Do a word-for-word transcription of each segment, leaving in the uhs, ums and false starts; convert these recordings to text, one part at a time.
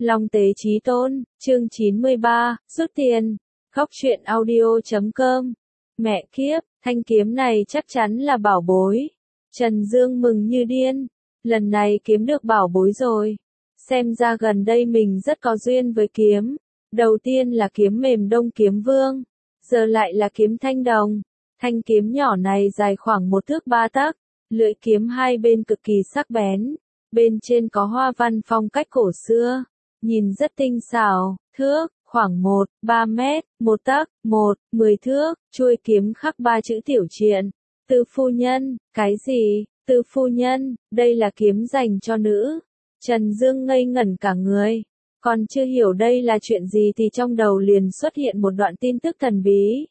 Long Tế Chí Tôn, chương chín mươi ba, rút tiền. Góc truyện audio chấm com. Mẹ kiếp, thanh kiếm này chắc chắn là bảo bối. Trần Dương mừng như điên. Lần này kiếm được bảo bối rồi. Xem ra gần đây mình rất có duyên với kiếm. Đầu tiên là kiếm mềm Đông Kiếm Vương. Giờ lại là kiếm thanh đồng. Thanh kiếm nhỏ này dài khoảng một thước ba tấc. Lưỡi kiếm hai bên cực kỳ sắc bén. Bên trên có hoa văn phong cách cổ xưa. Nhìn rất tinh xảo, thước, khoảng một, ba mét, một tấc, một, mười thước, chuôi kiếm khắc ba chữ tiểu triện. Tư phu nhân, cái gì, tư phu nhân, đây là kiếm dành cho nữ. Trần Dương ngây ngẩn cả người. Còn chưa hiểu đây là chuyện gì thì trong đầu liền xuất hiện một đoạn tin tức thần bí.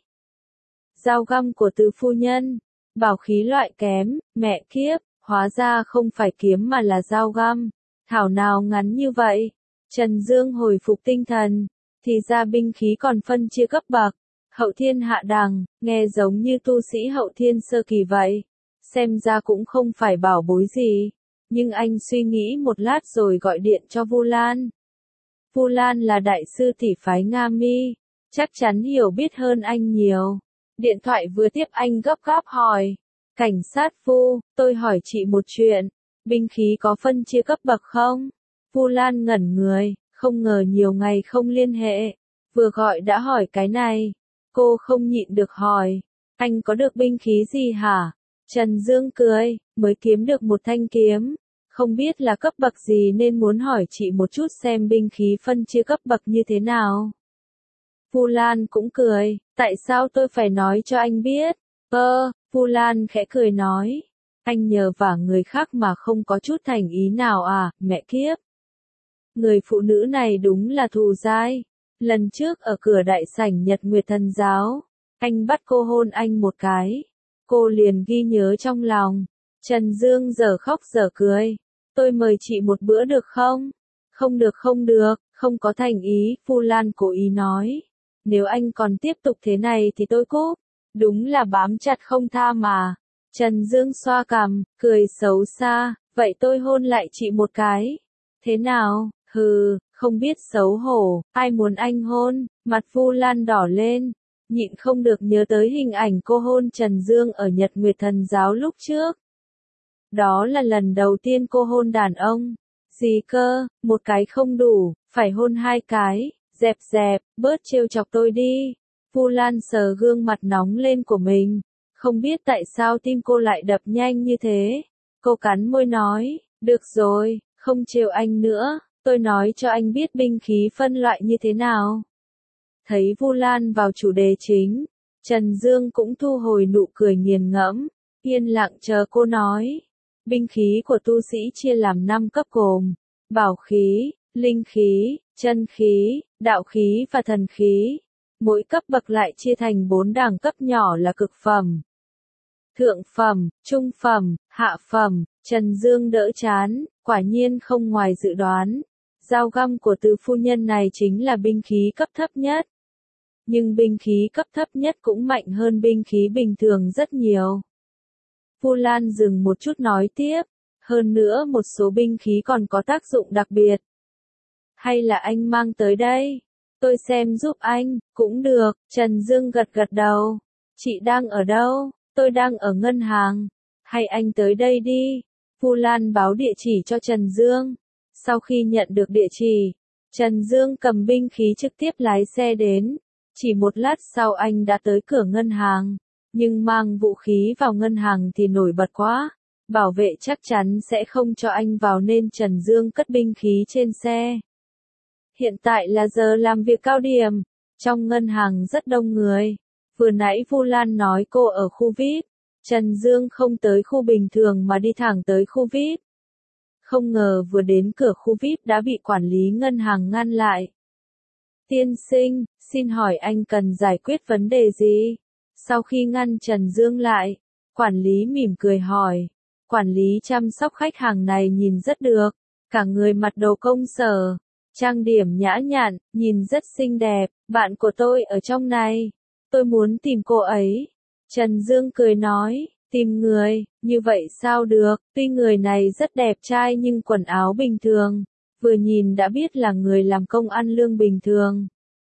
Dao găm của tư phu nhân, bảo khí loại kém, mẹ kiếp, hóa ra không phải kiếm mà là dao găm. Thảo nào ngắn như vậy. Trần Dương hồi phục tinh thần, thì ra binh khí còn phân chia cấp bậc, hậu thiên hạ đẳng, nghe giống như tu sĩ hậu thiên sơ kỳ vậy. Xem ra cũng không phải bảo bối gì, nhưng anh suy nghĩ một lát rồi gọi điện cho Vu Lan. Vu Lan là đại sư tỷ phái Nga Mi, chắc chắn hiểu biết hơn anh nhiều. Điện thoại vừa tiếp anh gấp gáp hỏi, cảnh sát Vu, tôi hỏi chị một chuyện, binh khí có phân chia cấp bậc không? Vu Lan ngẩn người, không ngờ nhiều ngày không liên hệ, vừa gọi đã hỏi cái này. Cô không nhịn được hỏi, anh có được binh khí gì hả? Trần Dương cười, mới kiếm được một thanh kiếm, không biết là cấp bậc gì nên muốn hỏi chị một chút xem binh khí phân chia cấp bậc như thế nào. Vu Lan cũng cười, tại sao tôi phải nói cho anh biết? Ơ, Vu Lan khẽ cười nói, anh nhờ vả người khác mà không có chút thành ý nào à, mẹ kiếp. Người phụ nữ này đúng là thù dai. Lần trước ở cửa đại sảnh Nhật Nguyệt Thần Giáo, anh bắt cô hôn anh một cái. Cô liền ghi nhớ trong lòng. Trần Dương giờ khóc giờ cười. Tôi mời chị một bữa được không? Không được không được, không có thành ý, Vu Lan cố ý nói. Nếu anh còn tiếp tục thế này thì tôi cúp. Đúng là bám chặt không tha mà. Trần Dương xoa cằm, cười xấu xa. Vậy tôi hôn lại chị một cái. Thế nào? Hừ, không biết xấu hổ, ai muốn anh hôn, mặt Vu Lan đỏ lên, nhịn không được nhớ tới hình ảnh cô hôn Trần Dương ở Nhật Nguyệt Thần Giáo lúc trước. Đó là lần đầu tiên cô hôn đàn ông. Gì cơ, một cái không đủ, phải hôn hai cái, dẹp dẹp, bớt trêu chọc tôi đi. Vu Lan sờ gương mặt nóng lên của mình, không biết tại sao tim cô lại đập nhanh như thế. Cô cắn môi nói, được rồi, không trêu anh nữa. Tôi nói cho anh biết binh khí phân loại như thế nào. Thấy Vu Lan vào chủ đề chính, Trần Dương cũng thu hồi nụ cười nghiền ngẫm, yên lặng chờ cô nói. Binh khí của tu sĩ chia làm năm cấp gồm, bảo khí, linh khí, chân khí, đạo khí và thần khí. Mỗi cấp bậc lại chia thành bốn đẳng cấp nhỏ là cực phẩm, thượng phẩm, trung phẩm, hạ phẩm. Trần Dương đỡ chán, quả nhiên không ngoài dự đoán. Dao găm của từ phu nhân này chính là binh khí cấp thấp nhất. Nhưng binh khí cấp thấp nhất cũng mạnh hơn binh khí bình thường rất nhiều. Vu Lan dừng một chút nói tiếp, hơn nữa một số binh khí còn có tác dụng đặc biệt. Hay là anh mang tới đây? Tôi xem giúp anh, cũng được. Trần Dương gật gật đầu. Chị đang ở đâu? Tôi đang ở ngân hàng. Hay anh tới đây đi. Vu Lan báo địa chỉ cho Trần Dương. Sau khi nhận được địa chỉ, Trần Dương cầm binh khí trực tiếp lái xe đến. Chỉ một lát sau anh đã tới cửa ngân hàng. Nhưng mang vũ khí vào ngân hàng thì nổi bật quá. Bảo vệ chắc chắn sẽ không cho anh vào nên Trần Dương cất binh khí trên xe. Hiện tại là giờ làm việc cao điểm. Trong ngân hàng rất đông người. Vừa nãy Vu Lan nói cô ở khu vi ai pi. Trần Dương không tới khu bình thường mà đi thẳng tới khu vi ai pi. Không ngờ vừa đến cửa khu vi ai pi đã bị quản lý ngân hàng ngăn lại. Tiên sinh, xin hỏi anh cần giải quyết vấn đề gì? Sau khi ngăn Trần Dương lại, quản lý mỉm cười hỏi. Quản lý chăm sóc khách hàng này nhìn rất được, cả người mặc đồ công sở, trang điểm nhã nhặn, nhìn rất xinh đẹp. Bạn của tôi ở trong này, tôi muốn tìm cô ấy. Trần Dương cười nói. Tìm người, như vậy sao được, tuy người này rất đẹp trai nhưng quần áo bình thường. vừa nhìn đã biết là người làm công ăn lương bình thường.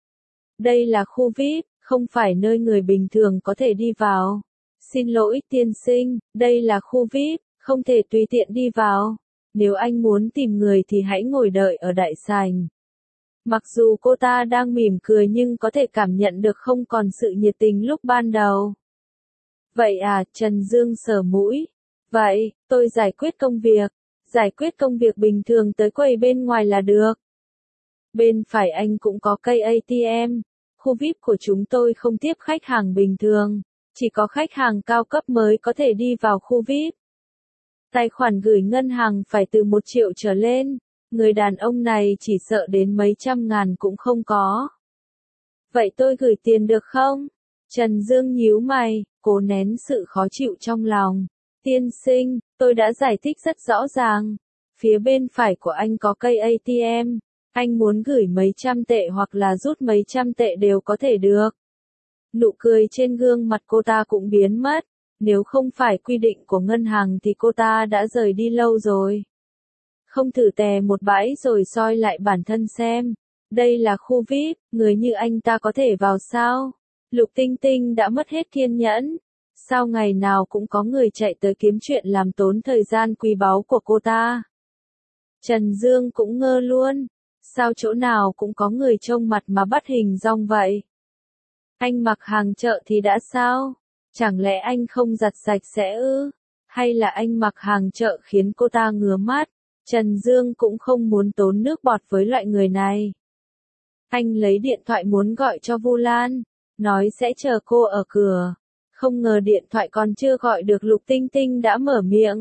Đây là khu vi ai pi, không phải nơi người bình thường có thể đi vào. Xin lỗi tiên sinh, đây là khu vi ai pi, không thể tùy tiện đi vào. Nếu anh muốn tìm người thì hãy ngồi đợi ở đại sảnh. Mặc dù cô ta đang mỉm cười nhưng có thể cảm nhận được không còn sự nhiệt tình lúc ban đầu. Vậy à, Trần Dương sờ mũi. Vậy, tôi giải quyết công việc. Giải quyết công việc bình thường tới quầy bên ngoài là được. Bên phải anh cũng có cây a tê em. Khu vi ai pi của chúng tôi không tiếp khách hàng bình thường. Chỉ có khách hàng cao cấp mới có thể đi vào khu vi ai pi. Tài khoản gửi ngân hàng phải từ một triệu trở lên. Người đàn ông này chỉ sợ đến mấy trăm ngàn cũng không có. Vậy tôi gửi tiền được không? Trần Dương nhíu mày, cố nén sự khó chịu trong lòng. Tiên sinh, tôi đã giải thích rất rõ ràng. Phía bên phải của anh có cây a tê em. Anh muốn gửi mấy trăm tệ hoặc là rút mấy trăm tệ đều có thể được. Nụ cười trên gương mặt cô ta cũng biến mất. Nếu không phải quy định của ngân hàng thì cô ta đã rời đi lâu rồi. Không thử tè một bãi rồi soi lại bản thân xem. Đây là khu vi ai pi, người như anh ta có thể vào sao? Lục Tinh Tinh đã mất hết kiên nhẫn. Sao ngày nào cũng có người chạy tới kiếm chuyện làm tốn thời gian quý báu của cô ta? Trần Dương cũng ngơ luôn. Sao chỗ nào cũng có người trông mặt mà bắt hình dong vậy? Anh mặc hàng chợ thì đã sao? Chẳng lẽ anh không giặt sạch sẽ ư? Hay là anh mặc hàng chợ khiến cô ta ngứa mắt? Trần Dương cũng không muốn tốn nước bọt với loại người này. Anh lấy điện thoại muốn gọi cho Vu Lan, nói sẽ chờ cô ở cửa. Không ngờ điện thoại còn chưa gọi được Lục Tinh Tinh đã mở miệng.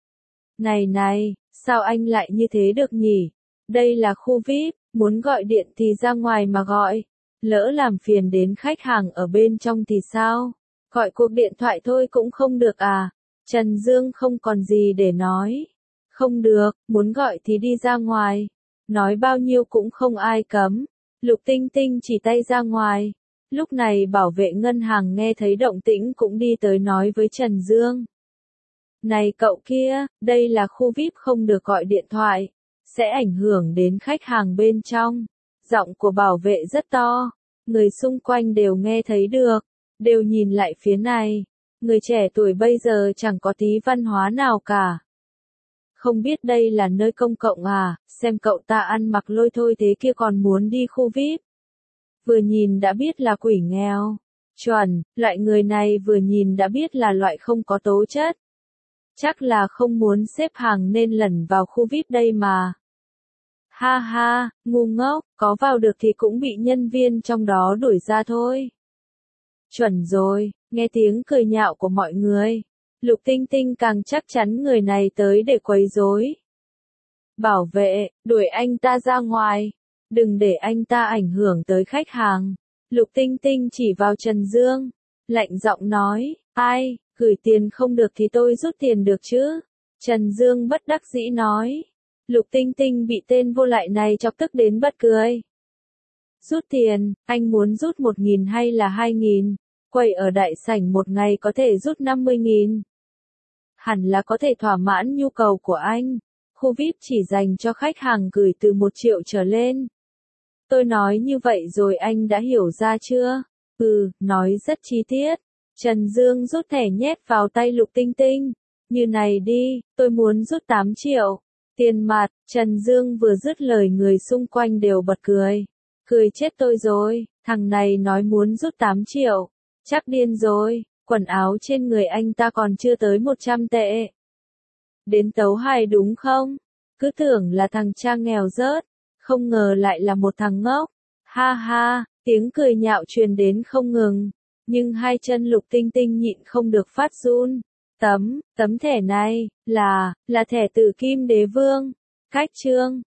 Này này, sao anh lại như thế được nhỉ? Đây là khu vi ai pi, muốn gọi điện thì ra ngoài mà gọi. Lỡ làm phiền đến khách hàng ở bên trong thì sao? Gọi cuộc điện thoại thôi cũng không được à? Trần Dương không còn gì để nói. Không được, muốn gọi thì đi ra ngoài. Nói bao nhiêu cũng không ai cấm. Lục Tinh Tinh chỉ tay ra ngoài. Lúc này bảo vệ ngân hàng nghe thấy động tĩnh cũng đi tới nói với Trần Dương. Này cậu kia, đây là khu vi ai pi không được gọi điện thoại. Sẽ ảnh hưởng đến khách hàng bên trong. Giọng của bảo vệ rất to. Người xung quanh đều nghe thấy được. Đều nhìn lại phía này. Người trẻ tuổi bây giờ chẳng có tí văn hóa nào cả. Không biết đây là nơi công cộng à, xem cậu ta ăn mặc lôi thôi thế kia còn muốn đi khu vi ai pi. Vừa nhìn đã biết là quỷ nghèo. Chuẩn, loại người này vừa nhìn đã biết là loại không có tố chất. Chắc là không muốn xếp hàng nên lẩn vào khu vi ai pi đây mà. Ha ha, ngu ngốc, có vào được thì cũng bị nhân viên trong đó đuổi ra thôi. Chuẩn rồi, nghe tiếng cười nhạo của mọi người. Lục Tinh Tinh càng chắc chắn người này tới để quấy rối. Bảo vệ, đuổi anh ta ra ngoài. Đừng để anh ta ảnh hưởng tới khách hàng. Lục Tinh Tinh chỉ vào Trần Dương. Lạnh giọng nói, ai, gửi tiền không được thì tôi rút tiền được chứ? Trần Dương bất đắc dĩ nói. Lục Tinh Tinh bị tên vô lại này chọc tức đến bật cười. Rút tiền, anh muốn rút một nghìn hay là hai nghìn? Quầy ở đại sảnh một ngày có thể rút năm mươi nghìn. Hẳn là có thể thỏa mãn nhu cầu của anh. Khu vi ai pi chỉ dành cho khách hàng gửi từ một triệu trở lên. Tôi nói như vậy rồi anh đã hiểu ra chưa? Ừ, nói rất chi tiết. Trần Dương rút thẻ nhét vào tay Lục Tinh Tinh. Như này đi, tôi muốn rút tám triệu. Tiền mặt, Trần Dương vừa dứt lời người xung quanh đều bật cười. Cười chết tôi rồi, thằng này nói muốn rút tám triệu. Chắc điên rồi, quần áo trên người anh ta còn chưa tới một trăm tệ. Đến tấu hài đúng không? Cứ tưởng là thằng cha nghèo rớt, không ngờ lại là một thằng ngốc. Ha ha, tiếng cười nhạo truyền đến không ngừng. Nhưng hai chân Lục Tinh Tinh nhịn không được phát run. Tấm, tấm thẻ này, là, là thẻ tử kim đế vương. Cách chương.